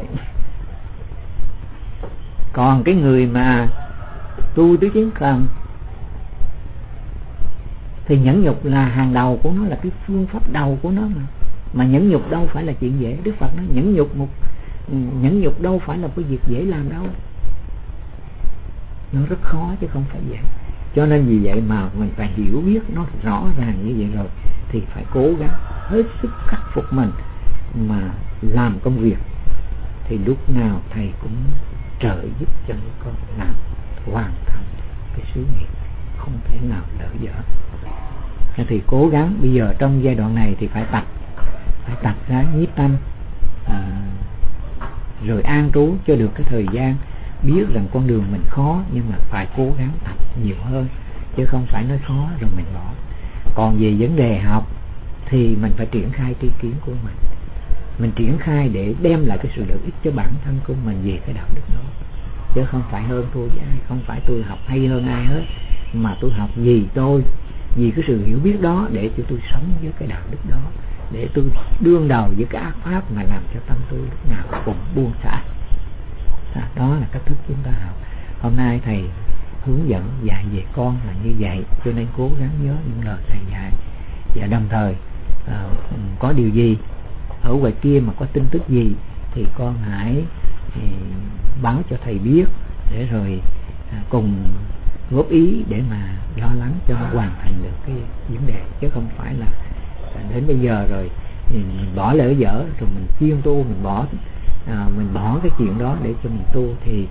Còn cái người mà tu tứ chứng cần thì nhẫn nhục là hàng đầu của nó, là cái phương pháp đầu của nó mà nhẫn nhục đâu phải là chuyện dễ. Đức Phật nói nhẫn nhục đâu phải là cái việc dễ làm đâu, nó rất khó chứ không phải dễ. Cho nên vì vậy mà mình phải hiểu biết nó rõ ràng như vậy rồi thì phải cố gắng hết sức khắc phục mình mà làm công việc, thì lúc nào thầy cũng trợ giúp cho mấy con làm hoàn thành cái sứ nghiệp, không thể nào lỡ dở. Thì cố gắng bây giờ trong giai đoạn này thì phải tập ra nhiếp tâm, rồi an trú cho được cái thời gian. Biết rằng con đường mình khó nhưng mà phải cố gắng tập nhiều hơn, chứ không phải nói khó rồi mình bỏ. Còn về vấn đề học thì mình phải triển khai tri kiến của mình triển khai để đem lại cái sự lợi ích cho bản thân của mình về cái đạo đức đó, chứ không phải hơn thua với ai. Không phải tôi học hay hơn ai hết, mà tôi học vì cái sự hiểu biết đó để cho tôi sống với cái đạo đức đó, để tôi đương đầu với cái ác pháp mà làm cho tâm tôi lúc nào cũng buông xả. Đó là cách thức chúng ta học. Hôm nay thầy hướng dẫn dạy về con là như vậy, cho nên cố gắng nhớ những lời thầy dạy. Và đồng thời có điều gì ở ngoài kia mà có tin tức gì thì con hãy báo cho thầy biết, để rồi cùng góp ý để mà lo lắng cho nó hoàn thành được cái vấn đề. Chứ không phải là đến bây giờ rồi mình bỏ lỡ dở rồi mình chuyên tu, mình bỏ cái chuyện đó để cho mình tu, thì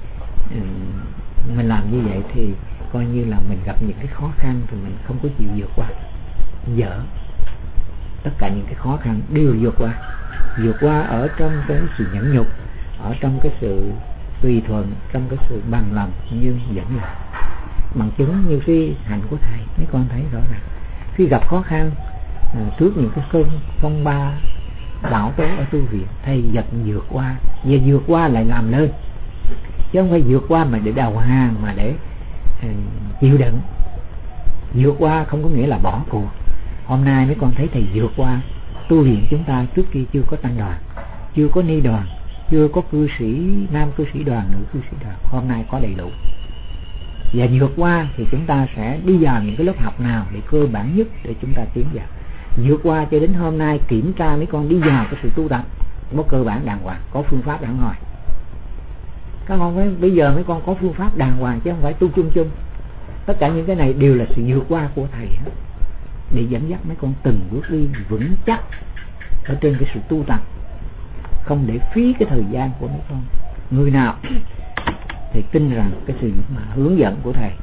mình làm như vậy thì coi như là mình gặp những cái khó khăn thì mình không có chịu vượt qua. Dở tất cả những cái khó khăn đều vượt qua ở trong cái sự nhẫn nhục, ở trong cái sự tùy thuận, trong cái sự bằng lòng, nhưng vẫn là bằng chứng như cái hành của thầy. Mấy con thấy rõ ràng khi gặp khó khăn trước những cái cơn phong ba bão tố ở tu viện, thầy vẫn vượt qua, và vượt qua lại làm lên, chứ không phải vượt qua mà để đầu hàng, mà để chịu đựng. Vượt qua không có nghĩa là bỏ cuộc. Hôm nay mấy con thấy thầy vượt qua. Tu viện chúng ta trước kia chưa có tăng đoàn, chưa có ni đoàn, chưa có cư sĩ nam, cư sĩ đoàn, nữ cư sĩ đoàn. Hôm nay có đầy đủ. Và vượt qua thì chúng ta sẽ đi vào những cái lớp học nào để cơ bản nhất để chúng ta tiến vào. Vượt qua cho đến hôm nay kiểm tra mấy con đi vào cái sự tu tập có cơ bản đàng hoàng, có phương pháp đàng hoàng. Các con phải bây giờ mấy con có phương pháp đàng hoàng chứ không phải tu chung. Tất cả những cái này đều là sự vượt qua của thầy hết, để dẫn dắt mấy con từng bước đi vững chắc ở trên cái sự tu tập, không để phí cái thời gian của mấy con. Người nào thì tin rằng cái sự mà hướng dẫn của thầy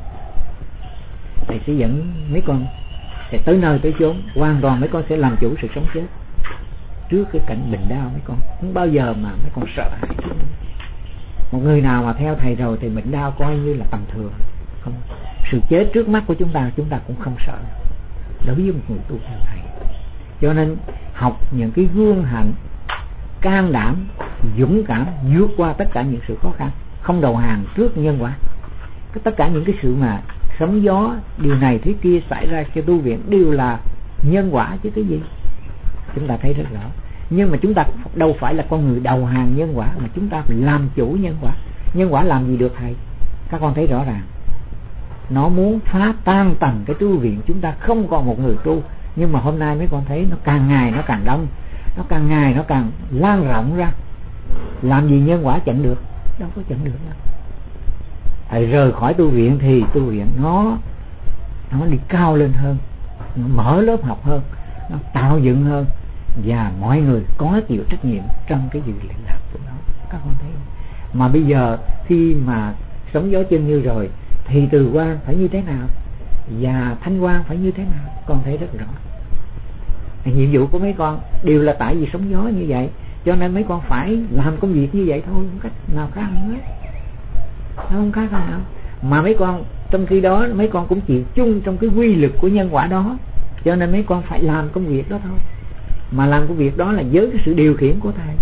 sẽ dẫn mấy con sẽ tới nơi tới chốn, hoàn toàn mấy con sẽ làm chủ sự sống chết trước cái cảnh bình đau. Mấy con không bao giờ mà mấy con sợ hãi. Một người nào mà theo thầy rồi thì bệnh đau coi như là tầm thường, không. Sự chết trước mắt của chúng ta cũng không sợ đối với một người tu theo thầy. Cho nên học những cái gương hạnh can đảm, dũng cảm vượt qua tất cả những sự khó khăn, không đầu hàng trước nhân quả. Tất cả những cái sự mà sóng gió điều này thế kia xảy ra cho tu viện đều là nhân quả chứ cái gì, chúng ta thấy rất rõ. Nhưng mà chúng ta đâu phải là con người đầu hàng nhân quả, mà chúng ta phải làm chủ nhân quả. Nhân quả làm gì được thầy? Các con thấy rõ ràng. nó muốn phá tan tầng cái tu viện, chúng ta không còn một người tu. Nhưng mà hôm nay mấy con thấy nó càng ngày nó càng đông, nó càng ngày nó càng lan rộng ra. Làm gì nhân quả chặn được? Đâu có chặn được đâu. Thầy rời khỏi tu viện thì tu viện nó đi cao lên hơn, nó mở lớp học hơn, nó tạo dựng hơn, và mọi người có chịu trách nhiệm trong cái việc luyện đạo của nó. Các con thấy không? Mà bây giờ khi mà sóng gió chân như rồi thì Từ Quang phải như thế nào và Thanh Quang phải như thế nào, con thấy rất rõ. Nhiệm vụ của mấy con đều là tại vì sóng gió như vậy, cho nên mấy con phải làm công việc như vậy thôi, không cách nào khác nữa, không khác nào. Mà mấy con trong khi đó mấy con cũng chịu chung trong cái quy lực của nhân quả đó, cho nên mấy con phải làm công việc đó thôi. Mà làm công việc đó là với cái sự điều khiển của thầy.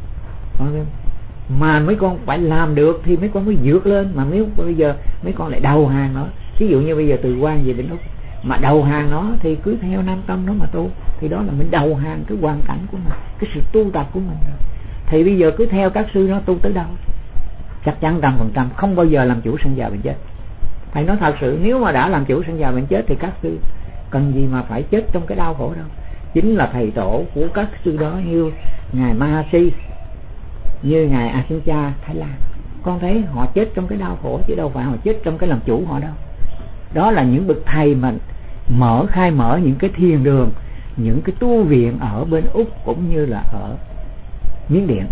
Mà mấy con phải làm được thì mấy con mới vượt lên. Mà nếu bây giờ mấy con lại đầu hàng nó, ví dụ như bây giờ Từ Quang về đến Úc mà đầu hàng nó thì cứ theo Nam Tông nó mà tu, thì đó là mình đầu hàng cái hoàn cảnh của mình, cái sự tu tập của mình. Thì bây giờ cứ theo các sư nó tu tới đâu chắc chắn 100% không bao giờ làm chủ sanh già bệnh chết. Thầy nói thật sự, nếu mà đã làm chủ sanh già bệnh chết thì các sư cần gì mà phải chết trong cái đau khổ đâu. Chính là thầy tổ của các sư đó, như ngài Mahasi, như ngài Asincha Thái Lan, con thấy họ chết trong cái đau khổ chứ đâu phải họ chết trong cái làm chủ họ đâu. Đó là những bậc thầy mà khai mở những cái thiền đường, những cái tu viện ở bên Úc cũng như là ở Miến Điện.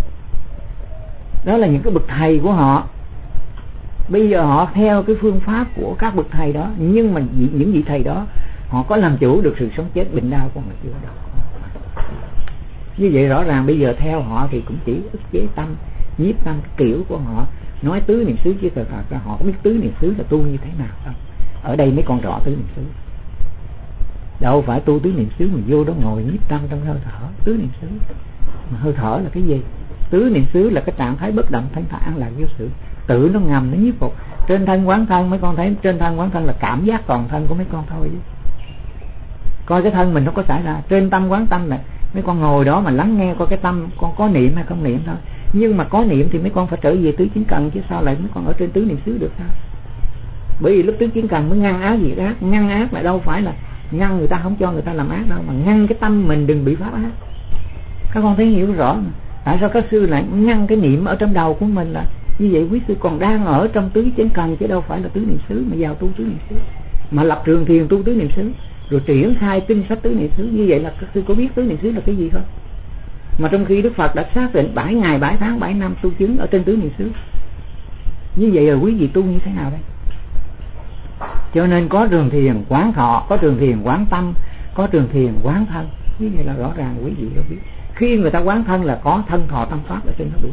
Đó là những cái bậc thầy của họ. Bây giờ họ theo cái phương pháp của các bậc thầy đó, nhưng mà những vị thầy đó họ có làm chủ được sự sống chết bệnh đau của họ chưa đâu. Như vậy rõ ràng bây giờ theo họ thì cũng chỉ ức chế tâm, nhiếp tâm kiểu của họ, nói tứ niệm xứ chứ thật ra họ có biết tứ niệm xứ là tu như thế nào không. Ở đây mấy con rõ tứ niệm xứ, đâu phải tu tứ niệm xứ mà vô đó ngồi nhiếp tâm trong hơi thở. Tứ niệm xứ mà hơi thở là cái gì? Tứ niệm xứ là cái trạng thái bất động thanh thản an lạc vô sự, tự nó ngầm nó nhiếp phục. Trên thân quán thân, mấy con thấy trên thân quán thân là cảm giác toàn thân của mấy con thôi chứ. Coi cái thân mình nó có xảy ra. Trên tâm quán tâm này mấy con ngồi đó mà lắng nghe coi cái tâm con có niệm hay không niệm thôi. Nhưng mà có niệm thì mấy con phải trở về tứ chính cần, chứ sao lại mấy con ở trên tứ niệm xứ được sao? Bởi vì lúc tứ chính cần mới ngăn ác diệt ác. Ngăn ác là đâu phải là ngăn người ta không cho người ta làm ác đâu, mà ngăn cái tâm mình đừng bị pháp ác. Các con thấy hiểu rõ mà. Tại sao các sư lại ngăn cái niệm ở trong đầu của mình là như vậy? Quý sư còn đang ở trong tứ chính cần chứ đâu phải là tứ niệm xứ mà vào tu tứ niệm xứ, mà lập trường thiền tu tứ niệm xứ, rồi triển khai kinh sách tứ niệm xứ. Như vậy là các sư có biết tứ niệm xứ là cái gì không? Mà trong khi Đức Phật đã xác định 7 ngày 7 tháng 7 năm tu chứng ở trên tứ niệm xứ. Như vậy là quý vị tu như thế nào đây? Cho nên có trường thiền quán thọ, có trường thiền quán tâm, có trường thiền quán thân. Như vậy là rõ ràng quý vị đã biết. Khi người ta quán thân là có thân thọ tâm pháp ở trên nó đủ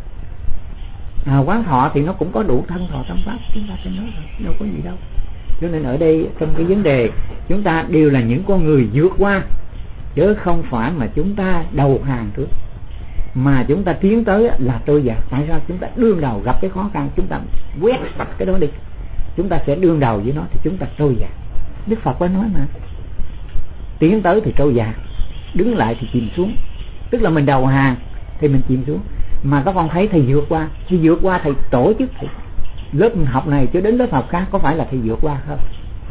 rồi. Quán thọ thì nó cũng có đủ thân thọ tâm pháp chúng ta trên đó rồi, đâu có gì đâu. Cho nên ở đây trong cái vấn đề chúng ta đều là những con người vượt qua, chứ không phải mà chúng ta đầu hàng trước, mà chúng ta tiến tới là trôi dạt. Tại sao? Chúng ta đương đầu gặp cái khó khăn, chúng ta quét sạch cái đó đi, chúng ta sẽ đương đầu với nó thì chúng ta trôi dạt. Đức Phật có nói mà, tiến tới thì trôi dạt, đứng lại thì chìm xuống. Tức là mình đầu hàng thì mình chìm xuống. Mà các con thấy thầy vượt qua, thì vượt qua thầy tổ chức thầy lớp học này cho đến lớp học khác, có phải là thầy vượt qua không?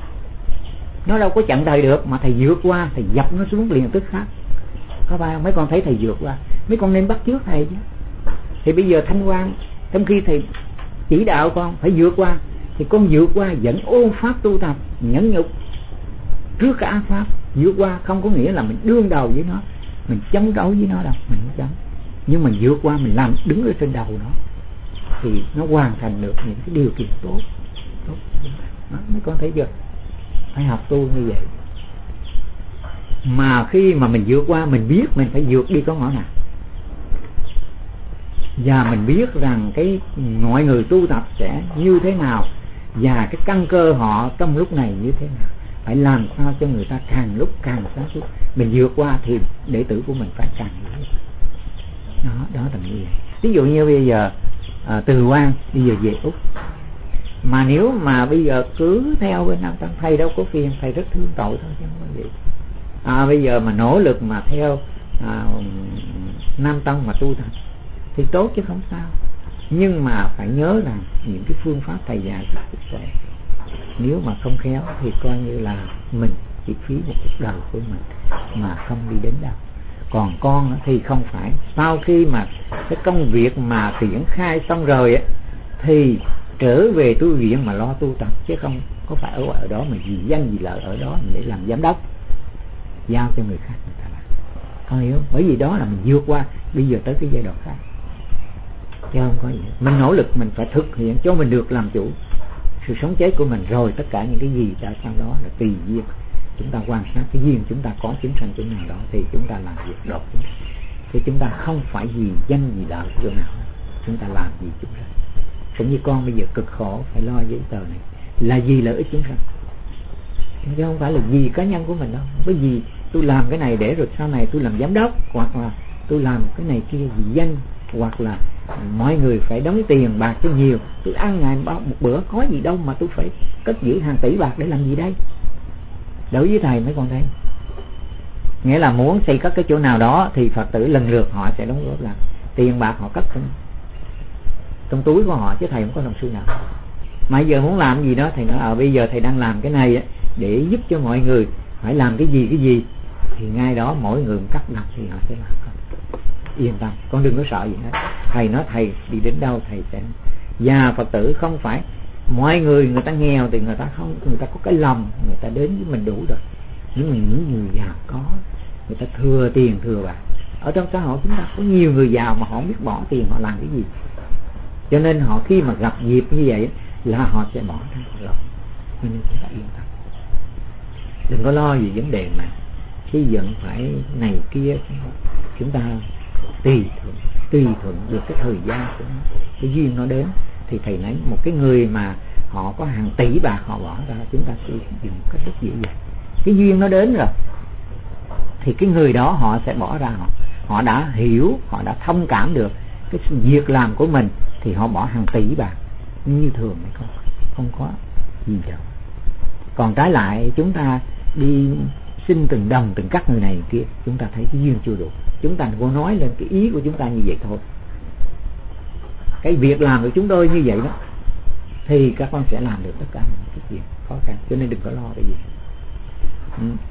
Nó đâu có chặn đời được, mà thầy vượt qua, thầy dập nó xuống liền tức khác. Có phải không? Mấy con thấy thầy vượt qua, mấy con nên bắt chước thầy chứ. Thì bây giờ Thanh Quang, trong khi thầy chỉ đạo con phải vượt qua, thì con vượt qua vẫn ôn pháp tu tập, nhẫn nhục trước cái ác pháp. Vượt qua không có nghĩa là mình đương đầu với nó, mình chống đấu với nó đâu, mình không chống. Nhưng mình vượt qua, mình làm đứng ở trên đầu nó thì nó hoàn thành được những cái điều kiện tốt. Đó, mấy con thấy chưa? Phải học tu như vậy. Mà khi mà mình vượt qua, mình biết mình phải vượt đi có ngõ nào, và mình biết rằng cái mọi người tu tập sẽ như thế nào, và cái căn cơ họ trong lúc này như thế nào, phải làm sao cho người ta càng lúc càng sáng suốt. Mình vượt qua thì đệ tử của mình phải càng hiểu. Đó là như vậy. Ví dụ như bây giờ Từ Quang bây giờ về Úc, mà nếu mà bây giờ cứ theo bên Nam Tông, thầy đâu có phiền, thầy rất thương tội thôi chứ không có gì. Bây giờ mà nỗ lực mà theo Nam Tông mà tu tập thì tốt chứ không sao. Nhưng mà phải nhớ rằng những cái phương pháp thầy dạy rất tuyệt vời. Nếu mà không khéo thì coi như là mình chỉ phí một cuộc đời của mình mà không đi đến đâu. Còn con thì không phải, sau khi mà cái công việc mà triển khai xong rồi ấy, thì trở về tu viện mà lo tu tập, chứ không có phải ở đó mà vì danh vì lợi ở đó để làm giám đốc, giao cho người khác người ta làm. Con hiểu? Bởi vì đó là mình vượt qua bây giờ tới cái giai đoạn khác, chứ không có gì. Mình nỗ lực mình phải thực hiện cho mình được làm chủ sự sống chết của mình, rồi tất cả những cái gì đã sau đó là tùy duyên. Chúng ta quan sát cái duyên chúng ta có chúng sanh chỗ nào đó thì chúng ta làm việc đột. Thì chúng ta không phải vì danh vì lợi chỗ nào, chúng ta làm vì chúng sanh. Cũng như con bây giờ cực khổ phải lo giấy tờ này là vì lợi ích chúng sanh, chứ không phải là vì cá nhân của mình đâu. Bởi vì tôi làm cái này để rồi sau này tôi làm giám đốc, hoặc là tôi làm cái này kia vì danh, hoặc là mọi người phải đóng tiền bạc cho nhiều, tôi ăn ngày một bữa có gì đâu mà tôi phải cất giữ hàng tỷ bạc để làm gì đây. Đối với thầy mấy con thấy, nghĩa là muốn xây cất cái chỗ nào đó thì Phật tử lần lượt họ sẽ đóng góp, là tiền bạc họ cất trong túi của họ, chứ thầy không có đồng xu nào. Mà giờ muốn làm gì đó thầy nói bây giờ thầy đang làm cái này để giúp cho mọi người, phải làm cái gì thì ngay đó mỗi người cắt đặt thì họ sẽ làm. Yên tâm, con đừng có sợ gì hết. Thầy nói thầy đi đến đâu thầy sẽ. Và Phật tử không phải mọi người ta nghèo thì người ta không, người ta có cái lòng, người ta đến với mình đủ rồi. Nhưng mà những người giàu có, người ta thừa tiền thừa bạc. Ở trong xã hội chúng ta có nhiều người giàu mà họ không biết bỏ tiền họ làm cái gì, cho nên họ khi mà gặp dịp như vậy là họ sẽ bỏ ra họ lo. Cho nên chúng ta yên tâm, đừng có lo gì vấn đề mà xây dựng phải này kia. Chúng ta tùy thuận được cái thời gian của nó, cái duyên nó đến. Thì thầy nói một cái người mà họ có hàng tỷ bạc họ bỏ ra, chúng ta sẽ dùng cách rất dễ dàng. Cái duyên nó đến rồi thì cái người đó họ sẽ bỏ ra, họ đã hiểu, họ đã thông cảm được cái việc làm của mình thì họ bỏ hàng tỷ bạc. Như thường không có gì đâu. Còn trái lại chúng ta đi xin từng đồng từng cắt người này người kia, chúng ta thấy cái duyên chưa đủ, chúng ta có nói lên cái ý của chúng ta như vậy thôi. Cái việc làm của chúng tôi như vậy đó thì các con sẽ làm được tất cả những cái chuyện khó khăn, cho nên đừng có lo cái gì.